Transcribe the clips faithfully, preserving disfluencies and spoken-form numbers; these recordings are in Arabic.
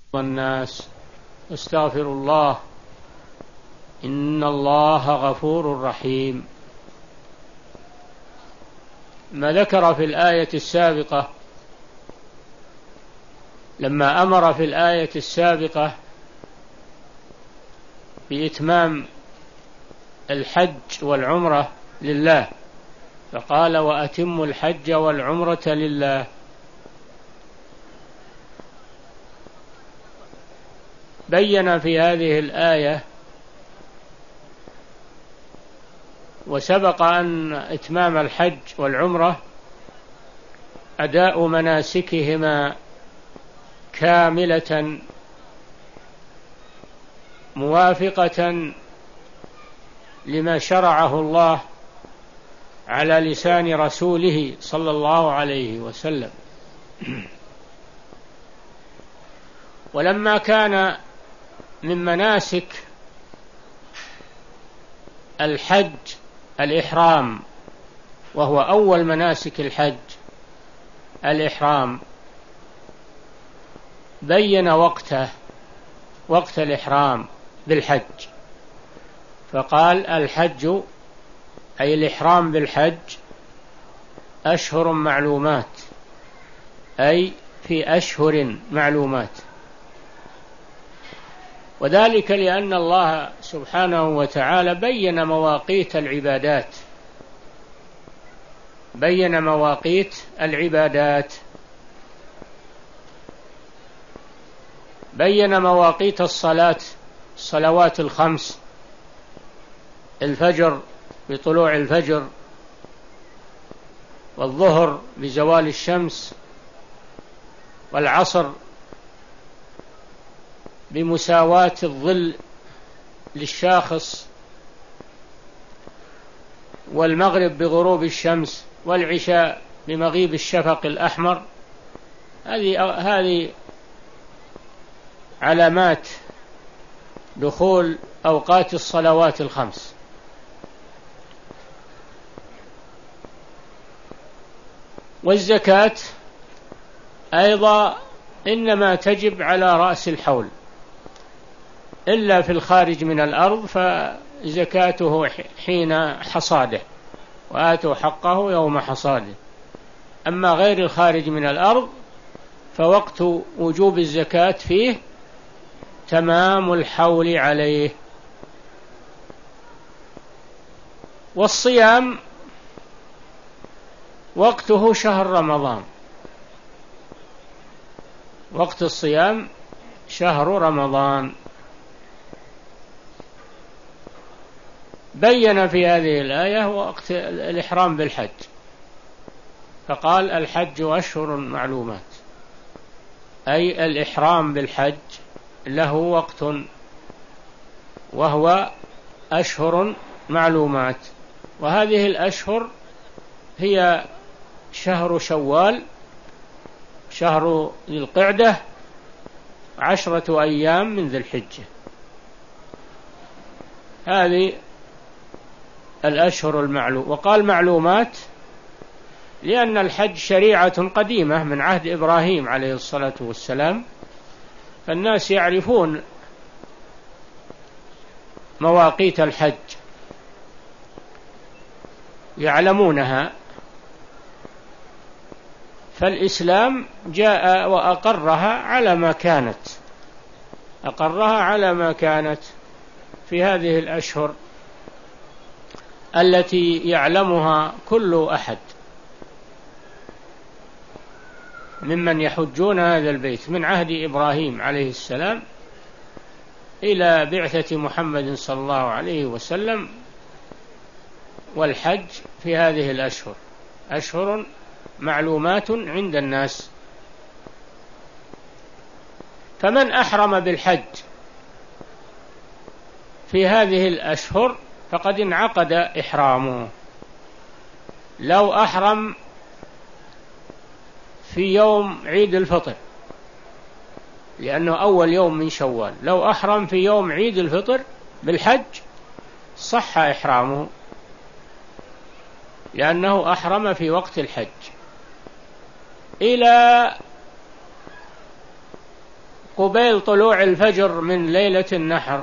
والناس استغفروا الله إن الله غفور رحيم. ما ذكر في الآية السابقة لما أمر في الآية السابقة بإتمام الحج والعمرة لله، فقال وأتموا الحج والعمرة لله. بين في هذه الآية وسبق أن إتمام الحج والعمرة أداء مناسكهما كاملة موافقة لما شرعه الله على لسان رسوله صلى الله عليه وسلم. ولما كان من مناسك الحج الإحرام، وهو أول مناسك الحج الإحرام، بين وقته وقت الإحرام بالحج، فقال الحج أي الإحرام بالحج أشهر معلومات، أي في أشهر معلومات، وذلك لأن الله سبحانه وتعالى بين مواقيت العبادات بين مواقيت العبادات بين مواقيت الصلاة، الصلوات الخمس، الفجر بطلوع الفجر، والظهر بزوال الشمس، والعصر بمساواة الظل للشاخص، والمغرب بغروب الشمس، والعشاء بمغيب الشفق الأحمر. هذه هذه علامات دخول أوقات الصلوات الخمس. والزكاة أيضا إنما تجب على رأس الحول، إلا في الخارج من الأرض فزكاته حين حصاده، وآتوا حقه يوم حصاده. أما غير الخارج من الأرض فوقت وجوب الزكاة فيه تمام الحول عليه. والصيام وقته شهر رمضان، وقت الصيام شهر رمضان. بين في هذه الآية وقت الإحرام بالحج، فقال الحج أشهر معلومات، أي الإحرام بالحج له وقت وهو أشهر معلومات. وهذه الأشهر هي شهر شوال، شهر ذي القعدة، عشرة أيام من ذي الحجة. هذه الأشهر المعلوم. وقال معلومات لأن الحج شريعة قديمة من عهد إبراهيم عليه الصلاة والسلام، فالناس يعرفون مواقيت الحج، يعلمونها. فالإسلام جاء وأقرها على ما كانت أقرها على ما كانت في هذه الأشهر التي يعلمها كل أحد ممن يحجون هذا البيت من عهد إبراهيم عليه السلام إلى بعثة محمد صلى الله عليه وسلم. والحج في هذه الأشهر أشهر معلومات عند الناس. فمن أحرم بالحج في هذه الأشهر فقد انعقد إحرامه. لو أحرم في يوم عيد الفطر لأنه أول يوم من شوال، لو أحرم في يوم عيد الفطر بالحج صح إحرامه، لأنه أحرم في وقت الحج، إلى قبيل طلوع الفجر من ليلة النحر،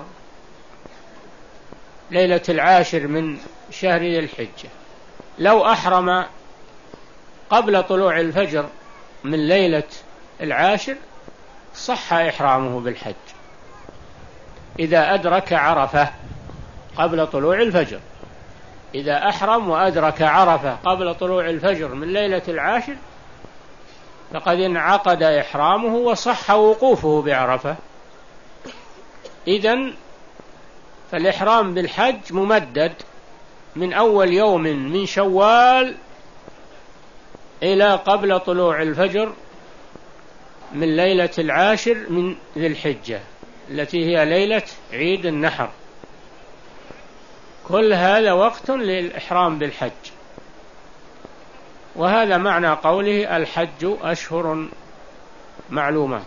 ليلة العاشر من شهر ذي الحجة، لو أحرم قبل طلوع الفجر من ليلة العاشر صح إحرامه بالحج إذا أدرك عرفة قبل طلوع الفجر. إذا أحرم وأدرك عرفة قبل طلوع الفجر من ليلة العاشر فقد انعقد إحرامه وصح وقوفه بعرفة. إذن فالإحرام بالحج ممدد من أول يوم من شوال إلى قبل طلوع الفجر من ليلة العاشر من ذي الحجة التي هي ليلة عيد النحر. كل هذا وقت للإحرام بالحج، وهذا معنى قوله الحج أشهر معلومات.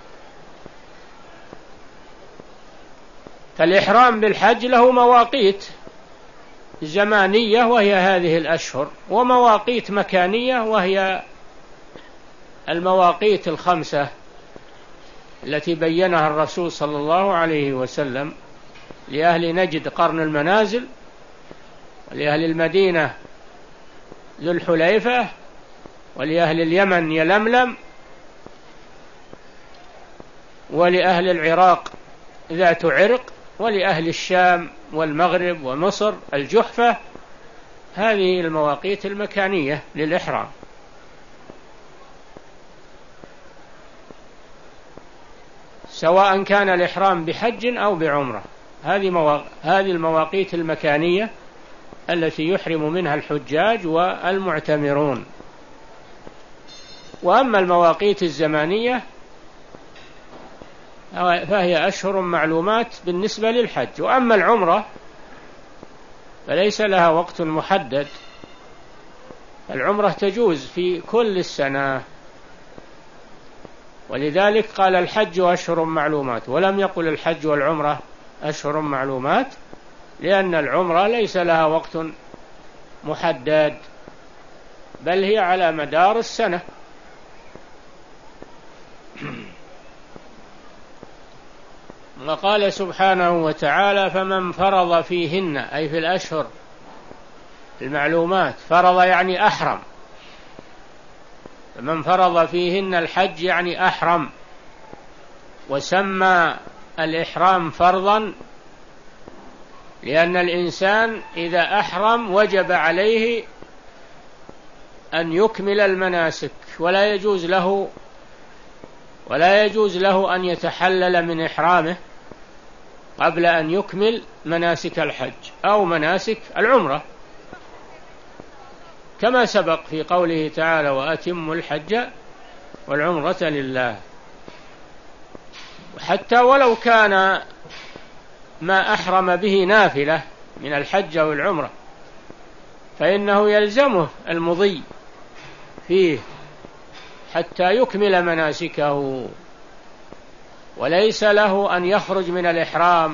فالإحرام بالحج له مواقيت زمانية وهي هذه الأشهر، ومواقيت مكانية وهي المواقيت الخمسة التي بينها الرسول صلى الله عليه وسلم لأهل نجد قرن المنازل، ولأهل المدينة ذو الحليفة، ولأهل اليمن يلملم، ولأهل العراق ذات عرق، ولأهل الشام والمغرب ومصر الجحفة. هذه المواقيت المكانية للإحرام. سواء كان الإحرام بحج أو بعمرة، هذه مواق... هذه المواقيت المكانية التي يحرم منها الحجاج والمعتمرون. وأما المواقيت الزمانية فهي أشهر معلومات بالنسبة للحج. وأما العمرة فليس لها وقت محدد، العمرة تجوز في كل السنة، ولذلك قال الحج أشهر معلومات، ولم يقل الحج والعمرة أشهر معلومات، لأن العمرة ليس لها وقت محدد بل هي على مدار السنة. وقال سبحانه وتعالى فمن فرض فيهن، أي في الأشهر المعلومات، فرض يعني أحرم، فمن فرض فيهن الحج يعني أحرم، وسمى الإحرام فرضا لأن الإنسان إذا أحرم وجب عليه أن يكمل المناسك، ولا يجوز له ولا يجوز له أن يتحلل من إحرامه قبل أن يكمل مناسك الحج أو مناسك العمرة، كما سبق في قوله تعالى وأتموا الحج والعمرة لله. حتى ولو كان ما أحرم به نافلة من الحج أو العمرة فإنه يلزمه المضي فيه حتى يكمل مناسكه، وليس له أن يخرج من الإحرام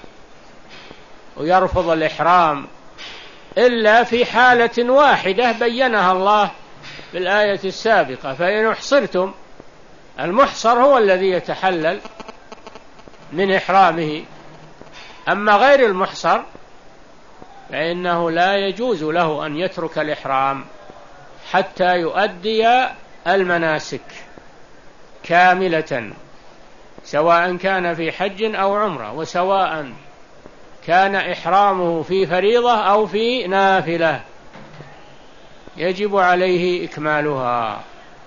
ويرفض الإحرام إلا في حالة واحدة بينها الله في الآية السابقة، فإن احصرتم، المحصر هو الذي يتحلل من إحرامه، أما غير المحصر فإنه لا يجوز له أن يترك الإحرام حتى يؤدي المناسك كاملة، سواء كان في حج أو عمرة، وسواء كان إحرامه في فريضة أو في نافلة يجب عليه إكمالها.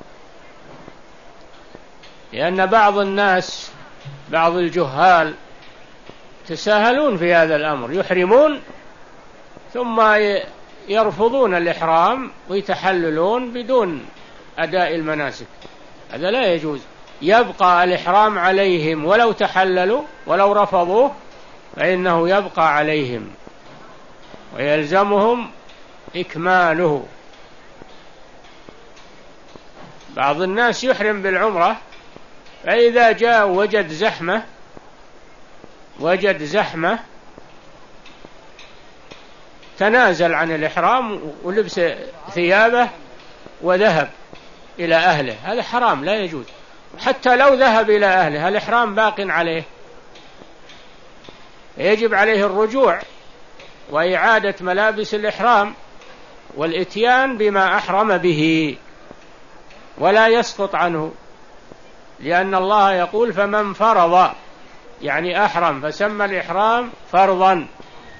لأن بعض الناس بعض الجهال تساهلون في هذا الأمر، يحرمون ثم يرفضون الإحرام ويتحللون بدون أداء المناسك، هذا لا يجوز. يبقى الإحرام عليهم ولو تحللوا، ولو رفضوه فإنه يبقى عليهم ويلزمهم إكماله. بعض الناس يحرم بالعمرة فإذا جاء وجد زحمة وجد زحمة تنازل عن الإحرام ولبس ثيابه وذهب إلى أهله، هذا حرام لا يجوز. حتى لو ذهب إلى أهله الإحرام باق عليه، يجب عليه الرجوع وإعادة ملابس الإحرام والإتيان بما أحرم به، ولا يسقط عنه، لأن الله يقول فمن فرض، يعني أحرم، فسمى الإحرام فرضا.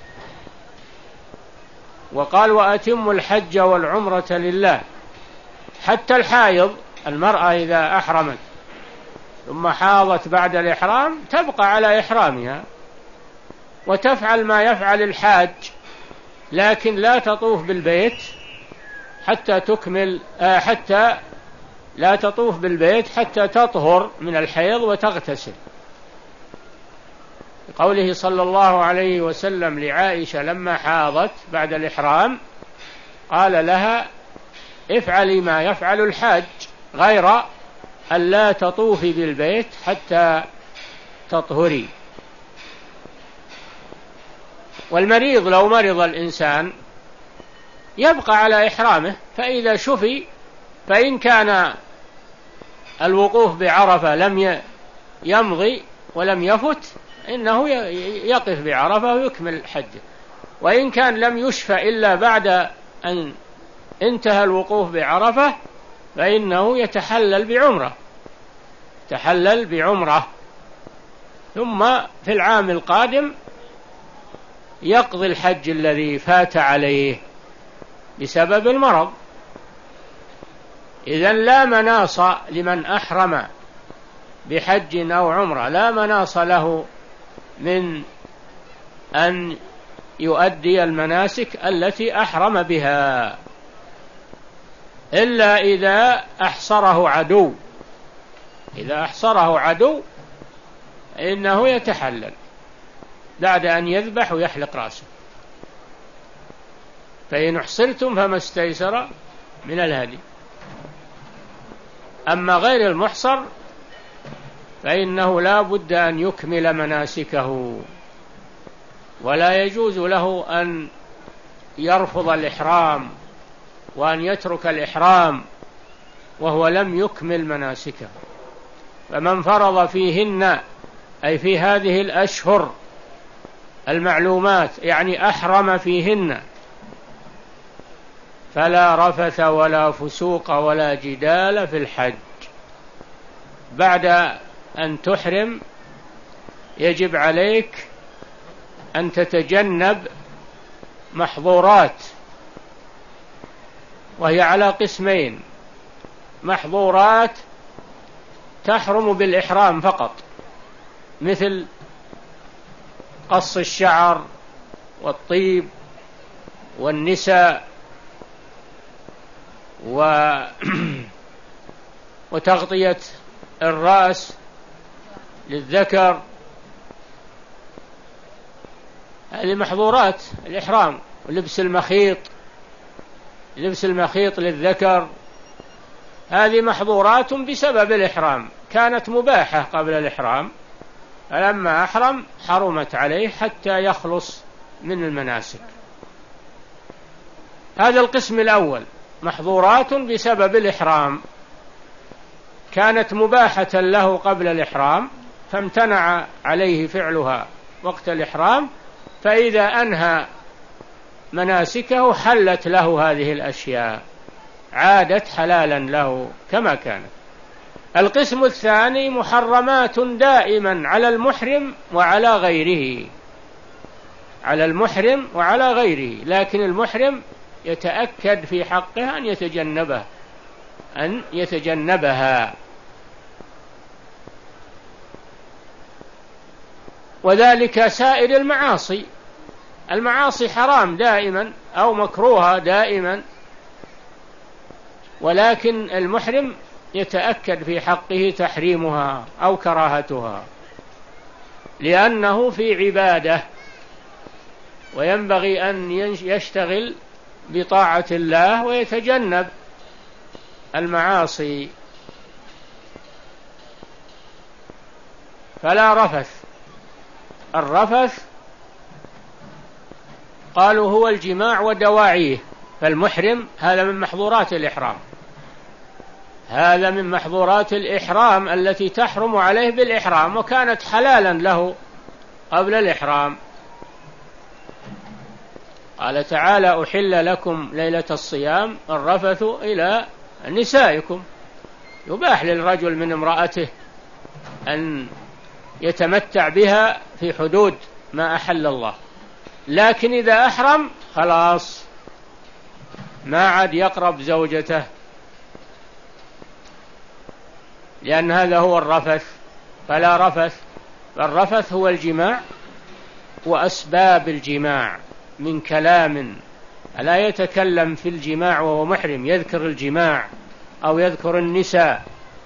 وقال وأتم الحج والعمرة لله. حتى الحائض، المرأة إذا أحرمت ثم حاضت بعد الإحرام تبقى على إحرامها وتفعل ما يفعل الحاج، لكن لا تطوف بالبيت حتى تكمل آه حتى لا تطوف بالبيت حتى تطهر من الحيض وتغتسل. قوله صلى الله عليه وسلم لعائشة لما حاضت بعد الإحرام قال لها افعلي ما يفعل الحاج غير أن لا تطوفي بالبيت حتى تطهري. والمريض لو مرض الإنسان يبقى على إحرامه، فإذا شفي فإن كان الوقوف بعرفة لم يمضي ولم يفت إنه يقف بعرفة ويكمل حجه، وإن كان لم يشفى إلا بعد أن انتهى الوقوف بعرفة فإنه يتحلل بعمرة تحلل بعمرة ثم في العام القادم يقضي الحج الذي فات عليه بسبب المرض. إذن لا مناص لمن أحرم بحج أو عمرة، لا مناص له من أن يؤدي المناسك التي أحرم بها إلا إذا أحصره عدو. إذا أحصره عدو إنه يتحلل بعد أن يذبح ويحلق رأسه، فإن احصرتم فما استيسر من الهدي. أما غير المحصر فإنه لا بد أن يكمل مناسكه، ولا يجوز له أن يرفض الإحرام وأن يترك الإحرام وهو لم يكمل مناسكه. فمن فرض فيهن أي في هذه الأشهر المعلومات يعني أحرم فيهن فلا رفث ولا فسوق ولا جدال في الحج. بعد أن تحرم يجب عليك أن تتجنب محظورات، وهي على قسمين: محظورات تحرم بالإحرام فقط مثل قص الشعر والطيب والنساء و... وتغطية الرأس للذكر، هذه محظورات الإحرام. ولبس المخيط لبس المخيط للذكر هذه محظورات بسبب الإحرام، كانت مباحة قبل الإحرام، فلما أحرم حرمت عليه حتى يخلص من المناسك. هذا القسم الأول محظورات بسبب الإحرام، كانت مباحة له قبل الإحرام فامتنع عليه فعلها وقت الإحرام، فإذا أنهى مناسكه حلت له هذه الأشياء، عادت حلالا له كما كانت. القسم الثاني محرمات دائما على المحرم وعلى غيره على المحرم وعلى غيره لكن المحرم يتأكد في حقه أن يتجنبه أن يتجنبها. وذلك سائر المعاصي، المعاصي حرام دائما أو مكروهة دائما، ولكن المحرم يتأكد في حقه تحريمها أو كراهتها لأنه في عبادة، وينبغي أن يشتغل بطاعة الله ويتجنب المعاصي. فلا رفث. الرفث قالوا هو الجماع ودواعيه، فالمحرم هذا من محظورات الإحرام، هذا من محظورات الإحرام التي تحرم عليه بالإحرام، وكانت حلالا له قبل الإحرام. قال تعالى: أحل لكم ليلة الصيام الرفث إلى نسائكم. يباح للرجل من امرأته أن يتمتع بها في حدود ما أحل الله، لكن إذا أحرم خلاص ما عاد يقرب زوجته، لأن هذا هو الرفث. فلا رفث، الرفث هو الجماع وأسباب الجماع من كلام، لا يتكلم في الجماع وهو محرم، يذكر الجماع أو يذكر النساء،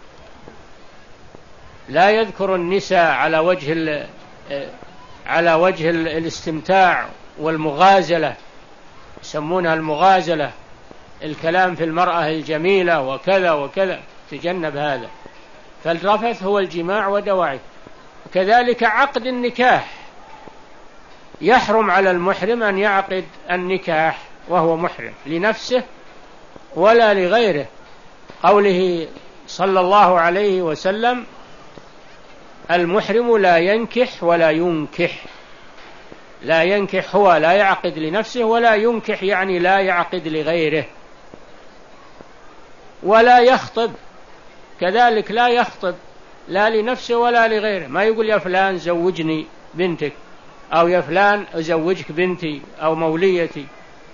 لا يذكر النساء على وجه على وجه الاستمتاع والمغازلة، يسمونها المغازلة، الكلام في المرأة الجميلة وكذا وكذا، تجنب هذا. فالرفث هو الجماع ودواعيه. كذلك عقد النكاح، يحرم على المحرم أن يعقد النكاح وهو محرم لنفسه ولا لغيره. قوله صلى الله عليه وسلم: المحرم لا ينكح ولا ينكح. لا ينكح هو لا يعقد لنفسه، ولا ينكح يعني لا يعقد لغيره. ولا يخطب كذلك، لا يخطب لا لنفسه ولا لغيره. ما يقول: يا فلان زوجني بنتك، أو يا فلان أزوجك بنتي أو موليتي،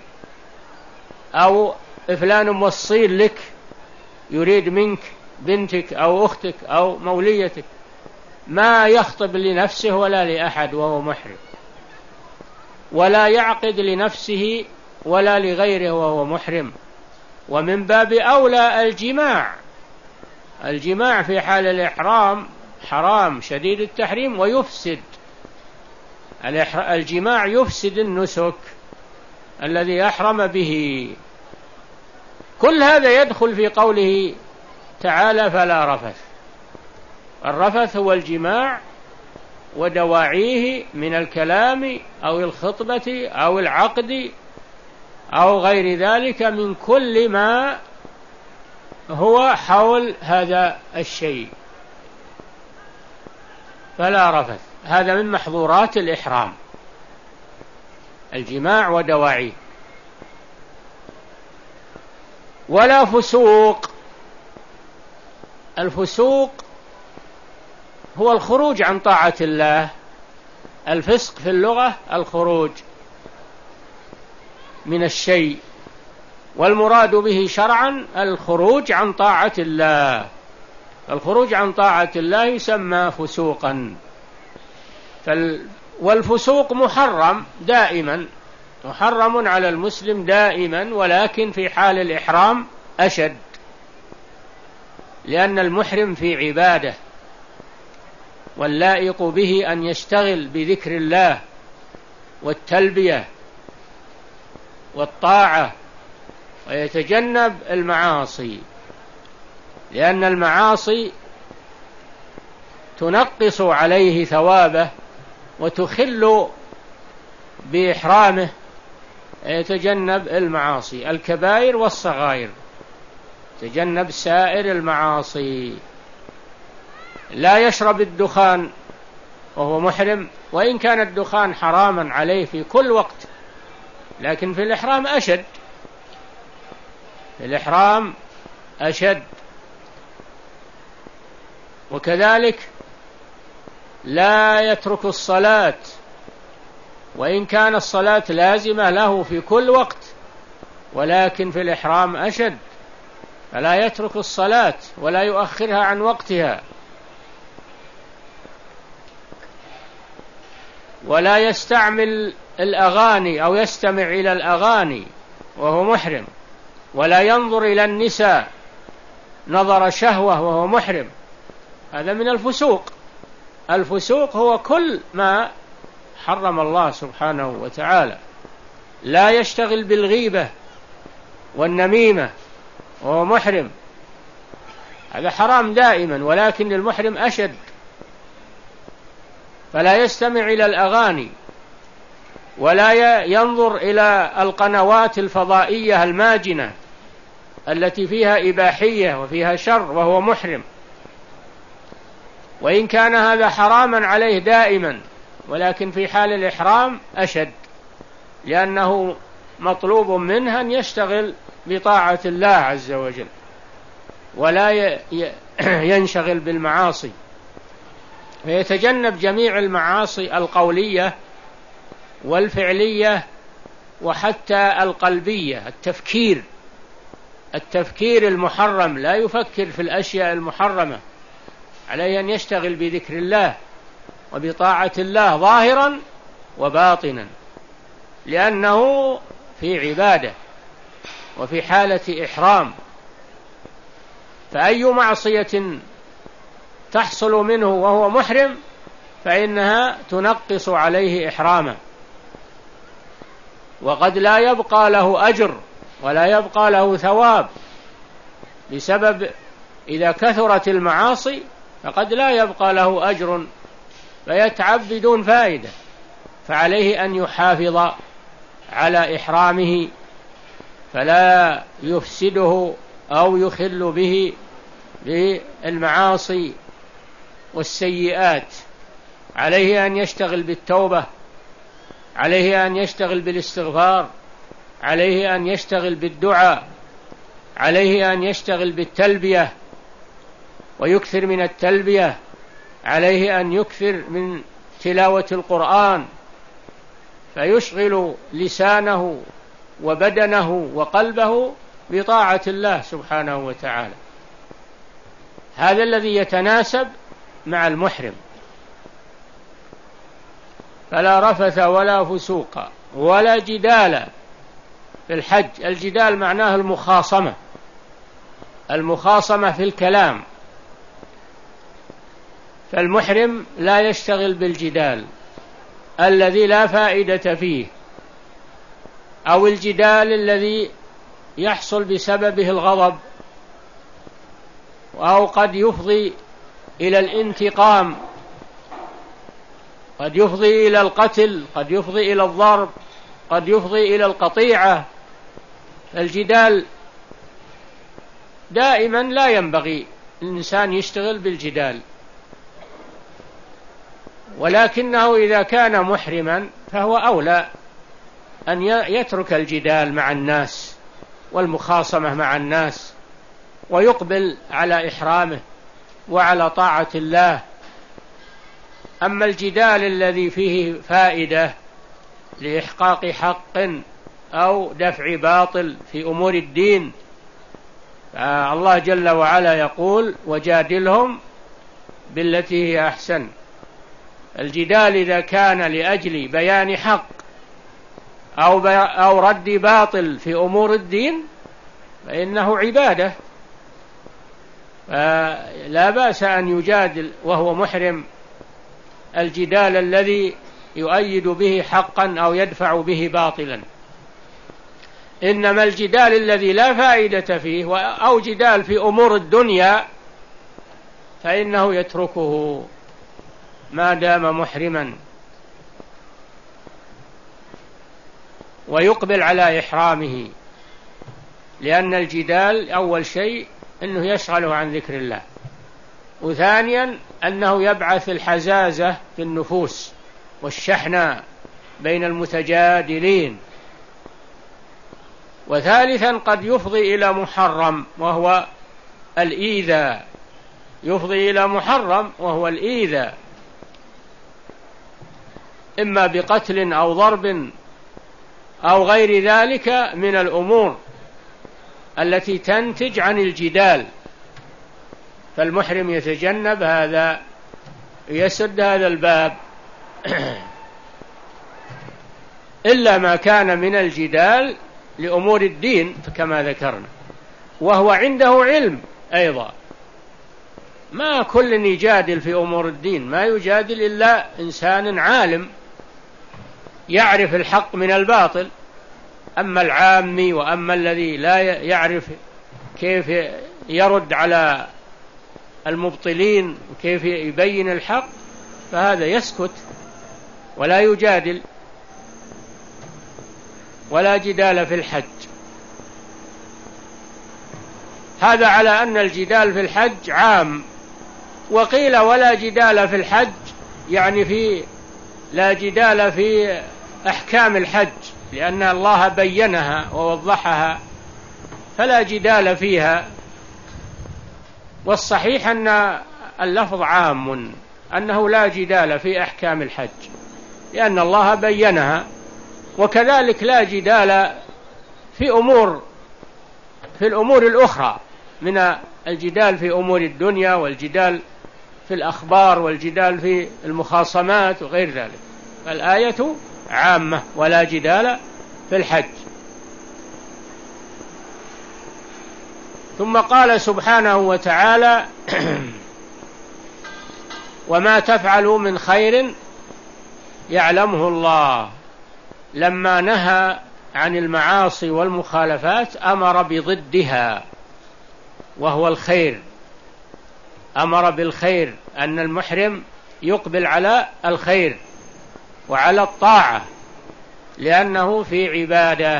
أو فلان موصيل لك يريد منك بنتك أو أختك أو موليتك. ما يخطب لنفسه ولا لأحد وهو محرم، ولا يعقد لنفسه ولا لغيره وهو محرم. ومن باب أولى الجماع. الجماع في حال الإحرام حرام شديد التحريم ويفسد. الجماع يفسد النسك الذي أحرم به. كل هذا يدخل في قوله تعالى: فلا رفث. الرفث هو الجماع ودواعيه من الكلام أو الخطبة أو العقد أو غير ذلك من كل ما هو حول هذا الشيء. فلا رفث، هذا من محظورات الإحرام، الجماع ودواعيه. ولا فسوق. الفسوق هو الخروج عن طاعة الله. الفسق في اللغة الخروج من الشيء، والمراد به شرعا الخروج عن طاعة الله. الخروج عن طاعة الله يسمى فسوقا. والفسوق محرم دائما، محرم على المسلم دائما، ولكن في حال الإحرام أشد، لأن المحرم في عبادة، واللائق به أن يشتغل بذكر الله والتلبية والطاعة ويتجنب المعاصي، لأن المعاصي تنقص عليه ثوابه وتخل بإحرامه. يتجنب المعاصي الكبائر والصغائر، يتجنب سائر المعاصي. لا يشرب الدخان وهو محرم، وإن كان الدخان حراما عليه في كل وقت، لكن في الإحرام أشد، في الإحرام أشد. وكذلك لا يترك الصلاة، وإن كان الصلاة لازمة له في كل وقت، ولكن في الإحرام أشد، فلا يترك الصلاة ولا يؤخرها عن وقتها. ولا يستعمل الأغاني أو يستمع إلى الأغاني وهو محرم، ولا ينظر إلى النساء نظر شهوة وهو محرم. هذا من الفسوق. الفسوق هو كل ما حرم الله سبحانه وتعالى. لا يشتغل بالغيبة والنميمة وهو محرم، هذا حرام دائما، ولكن للمحرم أشد. فلا يستمع إلى الأغاني، ولا ينظر إلى القنوات الفضائية الماجنة التي فيها إباحية وفيها شر وهو محرم، وإن كان هذا حراما عليه دائما، ولكن في حال الإحرام أشد، لأنه مطلوب منه أن يشتغل بطاعة الله عز وجل ولا ينشغل بالمعاصي، فيتجنب جميع المعاصي القولية والفعلية وحتى القلبية، التفكير التفكير المحرم، لا يفكر في الأشياء المحرمة، عليه أن يشتغل بذكر الله وبطاعة الله ظاهرا وباطنا، لأنه في عبادة وفي حالة إحرام، فأي معصية تحصل منه وهو محرم فإنها تنقص عليه إحراما، وقد لا يبقى له أجر ولا يبقى له ثواب بسبب إذا كثرت المعاصي فقد لا يبقى له أجر فيتعب بدون فائدة، فعليه أن يحافظ على إحرامه فلا يفسده أو يخل به بالمعاصي والسيئات، عليه أن يشتغل بالتوبة، عليه أن يشتغل بالاستغفار، عليه أن يشتغل بالدعاء، عليه أن يشتغل بالتلبية ويكثر من التلبية، عليه أن يكثر من تلاوة القرآن فيشغل لسانه وبدنه وقلبه بطاعة الله سبحانه وتعالى. هذا الذي يتناسب مع المحرم. فلا رفث ولا فسوق ولا جدال في الحج. الجدال معناه المخاصمة، المخاصمة في الكلام، فالمحرم لا يشتغل بالجدال الذي لا فائدة فيه، أو الجدال الذي يحصل بسببه الغضب، أو قد يفضي إلى الانتقام، قد يفضي إلى القتل، قد يفضي إلى الضرب، قد يفضي إلى القطيعة. الجدال دائما لا ينبغي الإنسان يشتغل بالجدال، ولكنه إذا كان محرما فهو أولى أن يترك الجدال مع الناس والمخاصمة مع الناس ويقبل على إحرامه وعلى طاعة الله. أما الجدال الذي فيه فائدة لإحقاق حق أو دفع باطل في أمور الدين، الله جل وعلا يقول: وجادلهم بالتي هي أحسن. الجدال إذا كان لأجل بيان حق أو أو رد باطل في أمور الدين فإنه عبادة، لا بأس أن يجادل وهو محرم الجدال الذي يؤيد به حقا أو يدفع به باطلا. إنما الجدال الذي لا فائدة فيه أو جدال في أمور الدنيا فإنه يتركه ما دام محرما ويقبل على إحرامه، لأن الجدال أول شيء أنه يشغله عن ذكر الله، وثانيا أنه يبعث الحزازة في النفوس والشحنة بين المتجادلين، وثالثا قد يفضي إلى محرم وهو الإيذاء، يفضي إلى محرم وهو الإيذاء، إما بقتل أو ضرب أو غير ذلك من الأمور التي تنتج عن الجدال. فالمحرم يتجنب هذا، يسد هذا الباب إلا ما كان من الجدال لأمور الدين كما ذكرنا، وهو عنده علم أيضا. ما كل يجادل في أمور الدين، ما يجادل إلا إنسان عالم يعرف الحق من الباطل. أما العامي وأما الذي لا يعرف كيف يرد على المبطلين وكيف يبين الحق فهذا يسكت ولا يجادل. ولا جدال في الحج. هذا على أن الجدال في الحج عام. وقيل ولا جدال في الحج يعني في لا جدال في أحكام الحج، لأن الله بينها ووضحها فلا جدال فيها. والصحيح أن اللفظ عام، أنه لا جدال في أحكام الحج لأن الله بينها. وكذلك لا جدال في أمور في الأمور الأخرى من الجدال في أمور الدنيا، والجدال في الأخبار، والجدال في المخاصمات وغير ذلك. فالآية عامة ولا جدال في الحج. ثم قال سبحانه وتعالى وما تفعلوا من خير يعلمه الله. لما نهى عن المعاصي والمخالفات أمر بضدها وهو الخير، أمر بالخير، أن المحرم يقبل على الخير وعلى الطاعة لأنه في عبادة.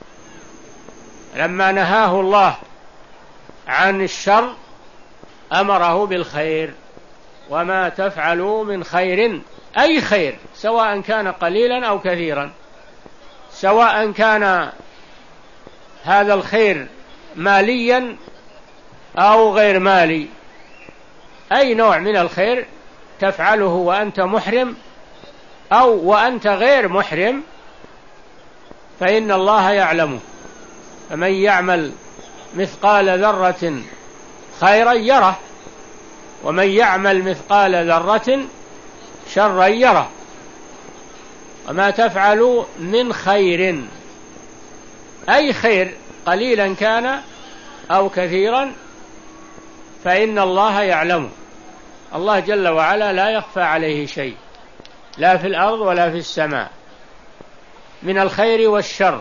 لما نهاه الله عن الشر أمره بالخير. وما تفعلوا من خير أي خير، سواء كان قليلا أو كثيرا، سواء كان هذا الخير ماليا أو غير مالي، أي نوع من الخير تفعله وأنت محرم أو وأنت غير محرم فإن الله يعلمه. فمن يعمل مثقال ذرة خيرا يره، ومن يعمل مثقال ذرة شرا يره. وما تفعلوا من خير أي خير قليلا كان أو كثيرا فإن الله يعلمه. الله جل وعلا لا يخفى عليه شيء، لا في الأرض ولا في السماء، من الخير والشر،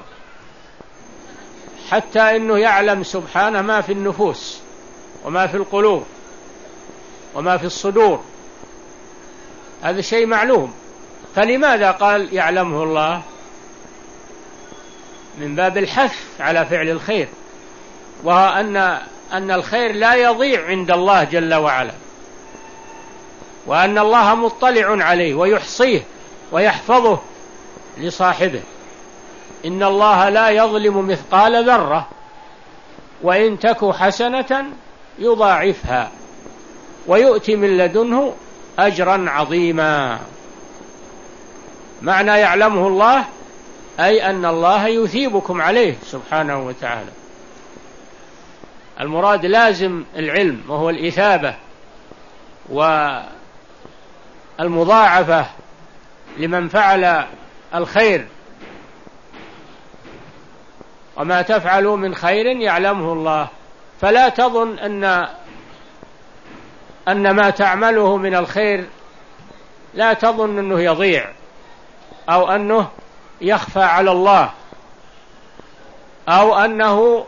حتى إنه يعلم سبحانه ما في النفوس وما في القلوب وما في الصدور، هذا شيء معلوم. فلماذا قال يعلمه الله؟ من باب الحث على فعل الخير، وأن أن الخير لا يضيع عند الله جل وعلا، وأن الله مطلع عليه ويحصيه ويحفظه لصاحبه. إن الله لا يظلم مثقال ذرة وإن تك حسنة يضاعفها ويؤتي من لدنه أجرا عظيما. معنى يعلمه الله أي أن الله يثيبكم عليه سبحانه وتعالى. المراد لازم العلم وهو الإثابة والمضاعفة لمن فعل الخير. وما تفعلوا من خير يعلمه الله. فلا تظن أن أن ما تعمله من الخير لا تظن أنه يضيع أو أنه يخفى على الله أو أنه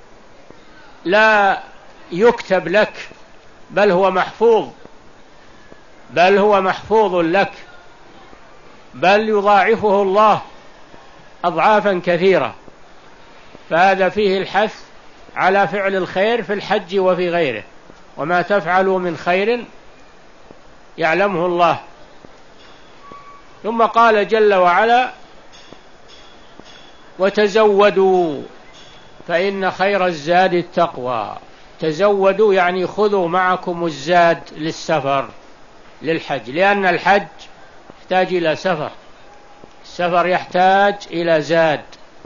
لا يكتب لك، بل هو محفوظ، بل هو محفوظ لك، بل يضاعفه الله أضعافا كثيرة. فهذا فيه الحث على فعل الخير في الحج وفي غيره. وما تفعلوا من خير يعلمه الله. ثم قال جل وعلا وتزودوا فإن خير الزاد التقوى. تزودوا يعني خذوا معكم الزاد للسفر للحج، لأن الحج يحتاج إلى سفر، السفر يحتاج إلى زاد،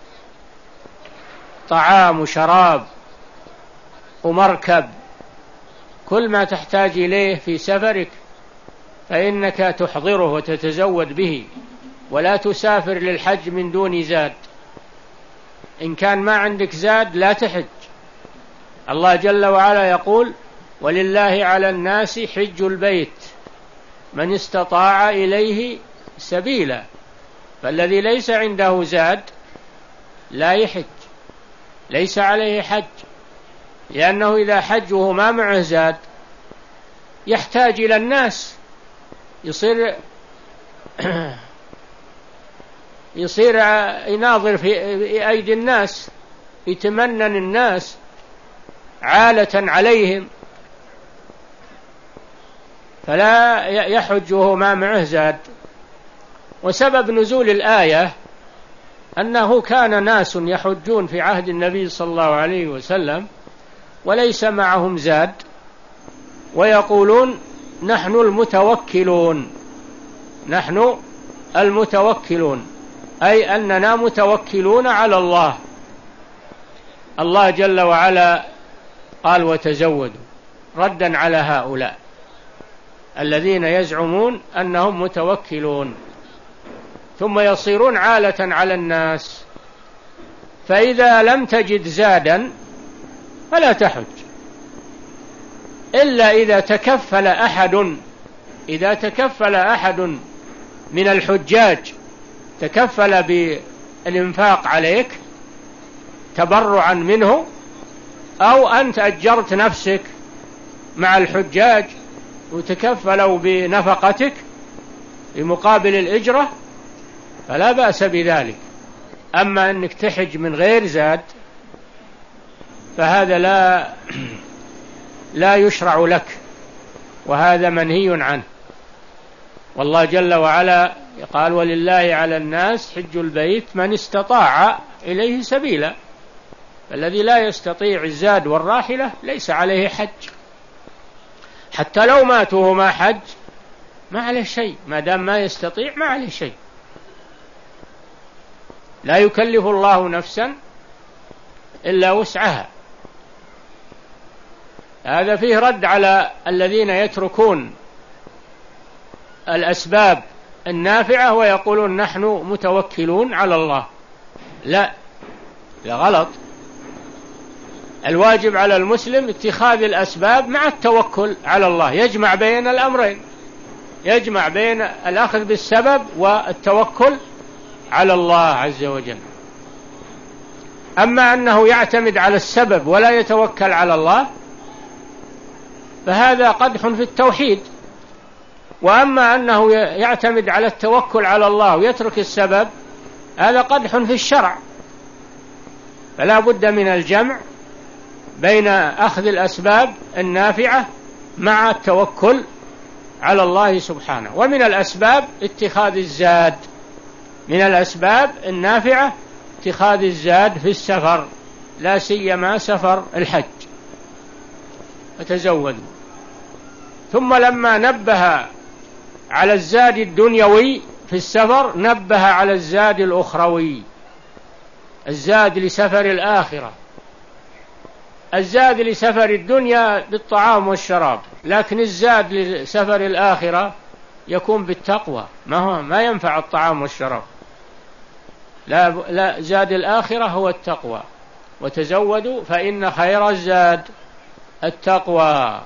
طعام وشراب ومركب، كل ما تحتاج إليه في سفرك فإنك تحضره وتتزود به، ولا تسافر للحج من دون زاد. إن كان ما عندك زاد لا تحج. الله جل وعلا يقول ولله على الناس حج البيت من استطاع إليه سبيلا. فالذي ليس عنده زاد لا يحج، ليس عليه حج، لأنه إذا حج وهو ما معه زاد يحتاج إلى الناس، يصير يصير يناظر في أيدي الناس، يتمنن الناس، عالة عليهم، فلا يحج وهو ما معه زاد. وسبب نزول الآية أنه كان ناس يحجون في عهد النبي صلى الله عليه وسلم وليس معهم زاد، ويقولون نحن المتوكلون، نحن المتوكلون، أي أننا متوكلون على الله. الله جل وعلا قال وتزودوا، ردا على هؤلاء الذين يزعمون أنهم متوكلون، ثم يصيرون عالة على الناس. فإذا لم تجد زادا فلا تحج، إلا إذا تكفل أحد، إذا تكفل أحد من الحجاج تكفل بالإنفاق عليك تبرعا منه، أو أنت أجرت نفسك مع الحجاج وتكفلوا بنفقتك بمقابل الإجرة، فلا بأس بذلك. أما أنك تحج من غير زاد فهذا لا لا يشرع لك، وهذا منهي عنه. والله جل وعلا قال ولله على الناس حج البيت من استطاع إليه سبيلا، فالذي لا يستطيع الزاد والراحلة ليس عليه حج، حتى لو مات وهو ما حج ما عليه شيء، ما دام ما يستطيع ما عليه شيء. لا يكلف الله نفسا إلا وسعها. هذا فيه رد على الذين يتركون الأسباب النافعة ويقولون نحن متوكلون على الله. لا، لا، غلط. الواجب على المسلم اتخاذ الأسباب مع التوكل على الله، يجمع بين الأمرين، يجمع بين الأخذ بالسبب والتوكل على الله عز وجل. أما أنه يعتمد على السبب ولا يتوكل على الله فهذا قدح في التوحيد. وأما أنه يعتمد على التوكل على الله ويترك السبب هذا قدح في الشرع. فلا بد من الجمع بين أخذ الأسباب النافعة مع التوكل على الله سبحانه. ومن الأسباب اتخاذ الزاد، من الأسباب النافعة اتخاذ الزاد في السفر، لا سيما سفر الحج، فتزودوا. ثم لما نبه على الزاد الدنيوي في السفر نبه على الزاد الأخروي، الزاد لسفر الآخرة. الزاد لسفر الدنيا بالطعام والشراب، لكن الزاد لسفر الآخرة يكون بالتقوى، ما هو ما ينفع الطعام والشراب. لا, لا، زاد الآخرة هو التقوى، وتزودوا فإن خير الزاد التقوى.